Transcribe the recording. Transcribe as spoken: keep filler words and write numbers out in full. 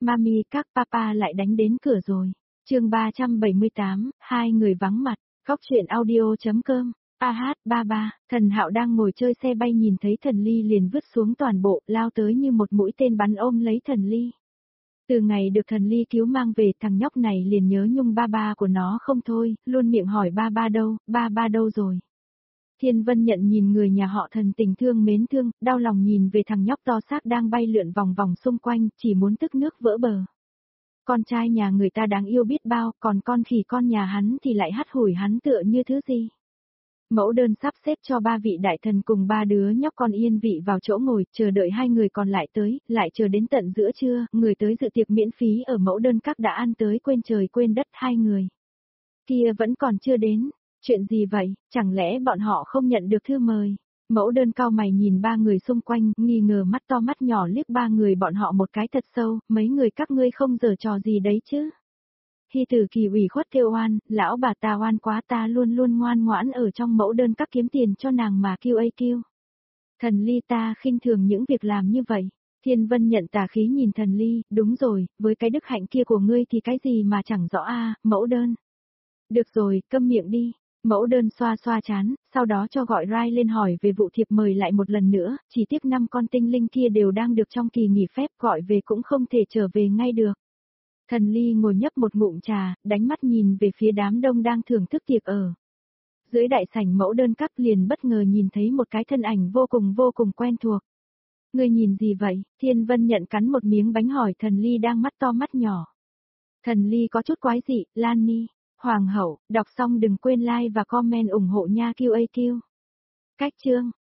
Mami các papa lại đánh đến cửa rồi. Chương ba trăm bảy mươi tám, hai người vắng mặt. Góc truyện audio chấm com. A hát ba ba, Thần Hạo đang ngồi chơi xe bay nhìn thấy Thần Ly liền vứt xuống toàn bộ, lao tới như một mũi tên bắn ôm lấy Thần Ly. Từ ngày được Thần Ly cứu mang về, thằng nhóc này liền nhớ nhung ba ba của nó không thôi, luôn miệng hỏi ba ba đâu, ba ba đâu rồi. Thiên Vân nhận nhìn người nhà họ Thần tình thương mến thương, đau lòng nhìn về thằng nhóc to xác đang bay lượn vòng vòng xung quanh, chỉ muốn tức nước vỡ bờ. Con trai nhà người ta đáng yêu biết bao, còn con khỉ con nhà hắn thì lại hắt hủi hắn tựa như thứ gì. Mẫu đơn sắp xếp cho ba vị đại thần cùng ba đứa nhóc con yên vị vào chỗ ngồi, chờ đợi hai người còn lại tới, lại chờ đến tận giữa trưa, người tới dự tiệc miễn phí ở mẫu đơn các đã ăn tới quên trời quên đất hai người. Kia vẫn còn chưa đến, chuyện gì vậy, chẳng lẽ bọn họ không nhận được thư mời? Mẫu đơn cau mày nhìn ba người xung quanh, nghi ngờ mắt to mắt nhỏ liếc ba người bọn họ một cái thật sâu, mấy người các ngươi không giở trò gì đấy chứ? Hy Tử Kỳ ủy khuất kêu oan, lão bà ta oan quá, ta luôn luôn ngoan ngoãn ở trong mẫu đơn các kiếm tiền cho nàng mà kêu ấy kêu. Thần Ly ta khinh thường những việc làm như vậy. Thiên Vân nhận tà khí nhìn Thần Ly, đúng rồi, với cái đức hạnh kia của ngươi thì cái gì mà chẳng rõ a, mẫu đơn. Được rồi, câm miệng đi. Mẫu đơn xoa xoa chán, sau đó cho gọi Rai lên hỏi về vụ thiệp mời lại một lần nữa, chỉ tiếc năm con tinh linh kia đều đang được trong kỳ nghỉ phép, gọi về cũng không thể trở về ngay được. Thần Ly ngồi nhấp một ngụm trà, đánh mắt nhìn về phía đám đông đang thưởng thức tiệc ở. Dưới đại sảnh mẫu đơn các liền bất ngờ nhìn thấy một cái thân ảnh vô cùng vô cùng quen thuộc. Người nhìn gì vậy? Thiên Vân nhận cắn một miếng bánh hỏi Thần Ly đang mắt to mắt nhỏ. Thần Ly có chút quái dị, Lan Ni, Hoàng hậu, đọc xong đừng quên like và comment ủng hộ nha Q A Q. Cách chương.